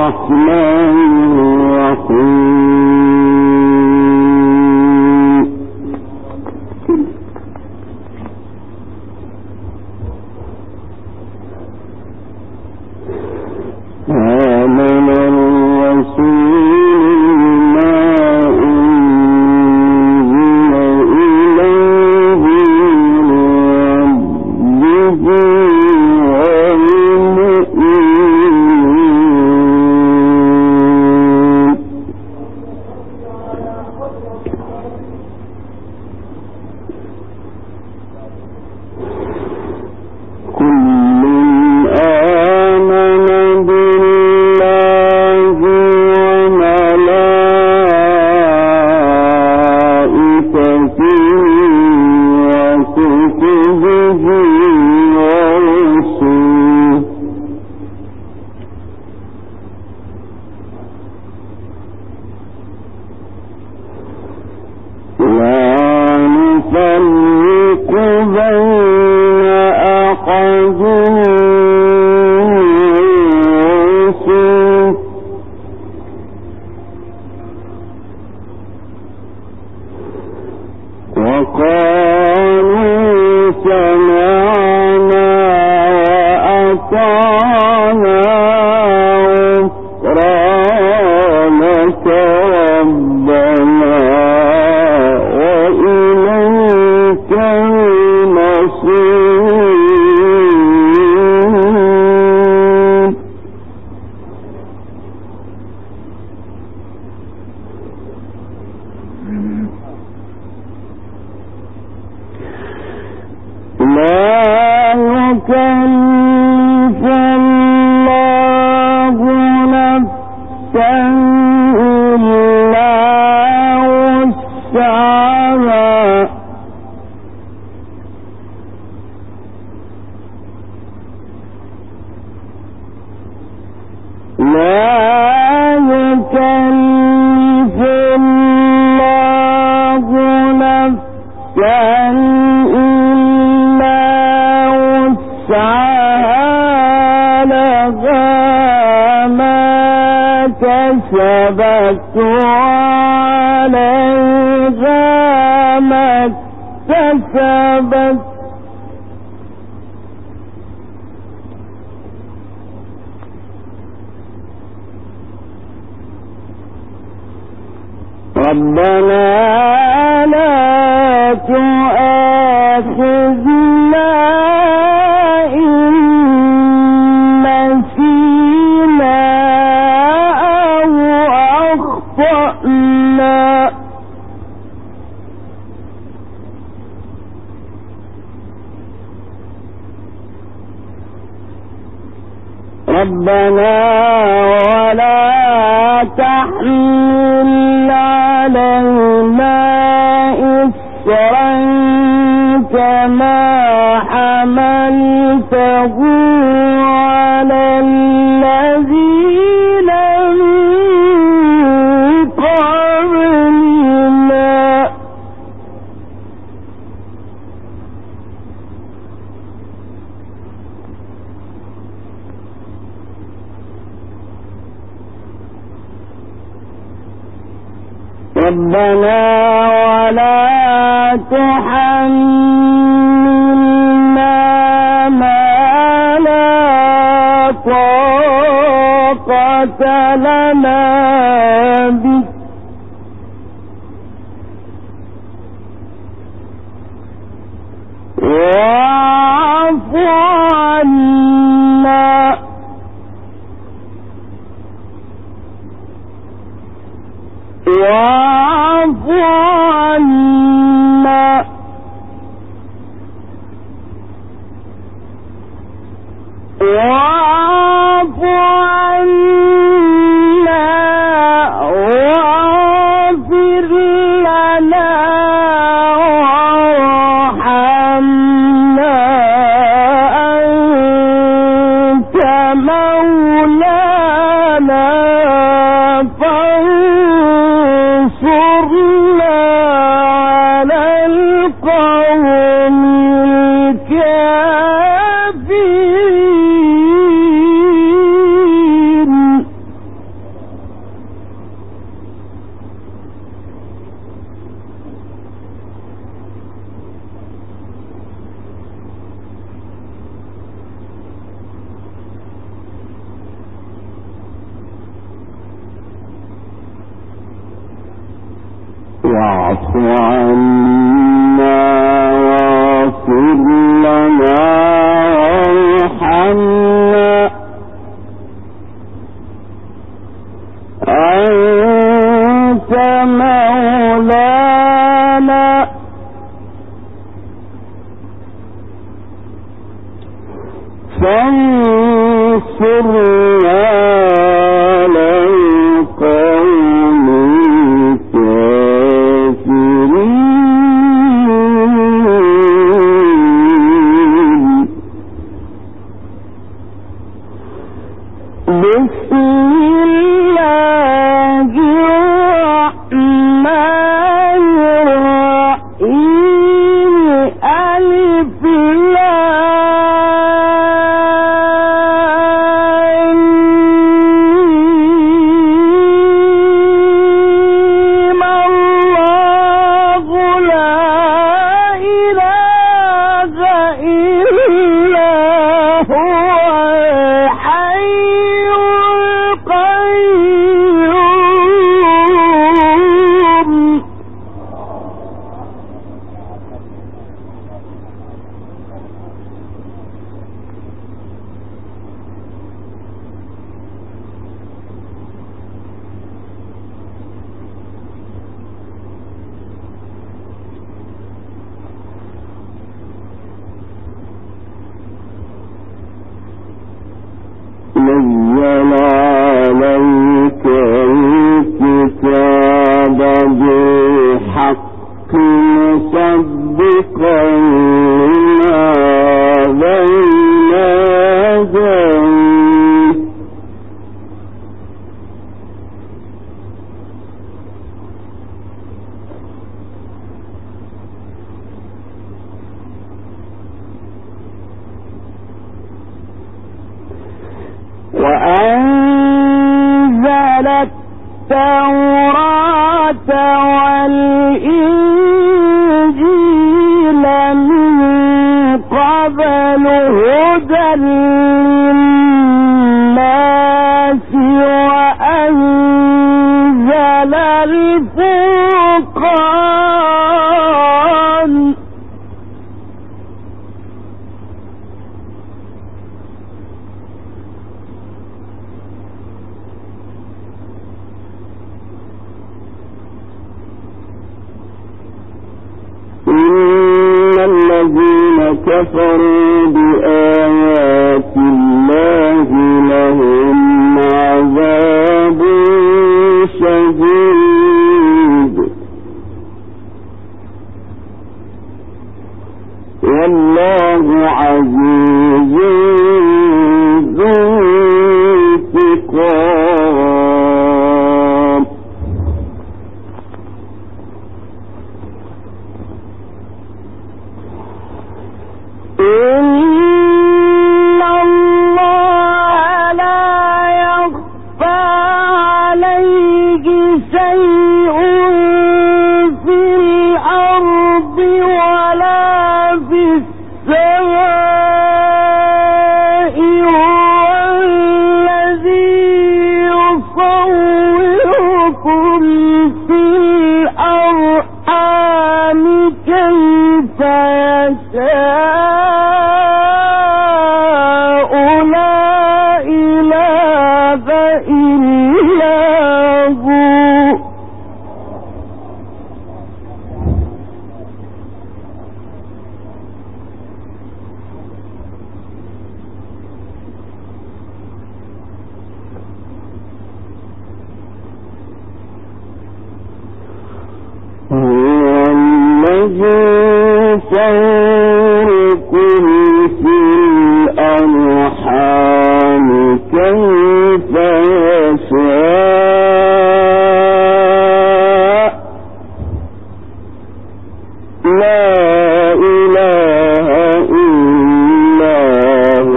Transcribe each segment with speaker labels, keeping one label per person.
Speaker 1: الرحمن الرحيم آمن الرسول كسبت وعليها ما اكتسبت ربنا لا تؤاخذنا إن نسينا أو أخطأنا ربنا ولا تحمل علينا إصرا كما حملته على الذين من قبلنا ربنا ولا تحملنا ما لا طاقة لنا به واعف عنا واعف عنا واعف عنا واغفر لنا وارحمنا أنت مولانا فانصرنا على القوم الكافرين فاعف عنا واغفر لنا وارحمنا أنت مولانا فانصرنا على القوم الكافرين. بسم الله الرحمن الرحيم. ألف نزل عليك الكتاب بالحق مصدقا لما بين يديه وأنزل التوراة والإنجيل من قبل هدى للناس وأنزل الفرقان إن الذين كفروا بآيات الله لهم عذاب شديد والله عزيز ذو انتقام. إن الله لا يخفى عليه شيء في الأرض ولا في السماء. هو الذي يصوركم في الأرحام كيف يشاء. يصوركم في الأرحام كيف يشاء. لا إله إلا هو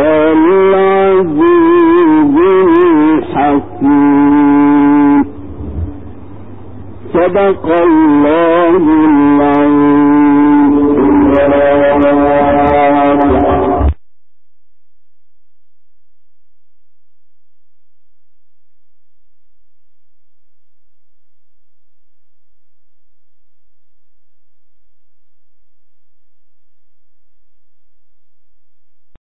Speaker 1: العزيز الحكيم. صدق الله العظيم.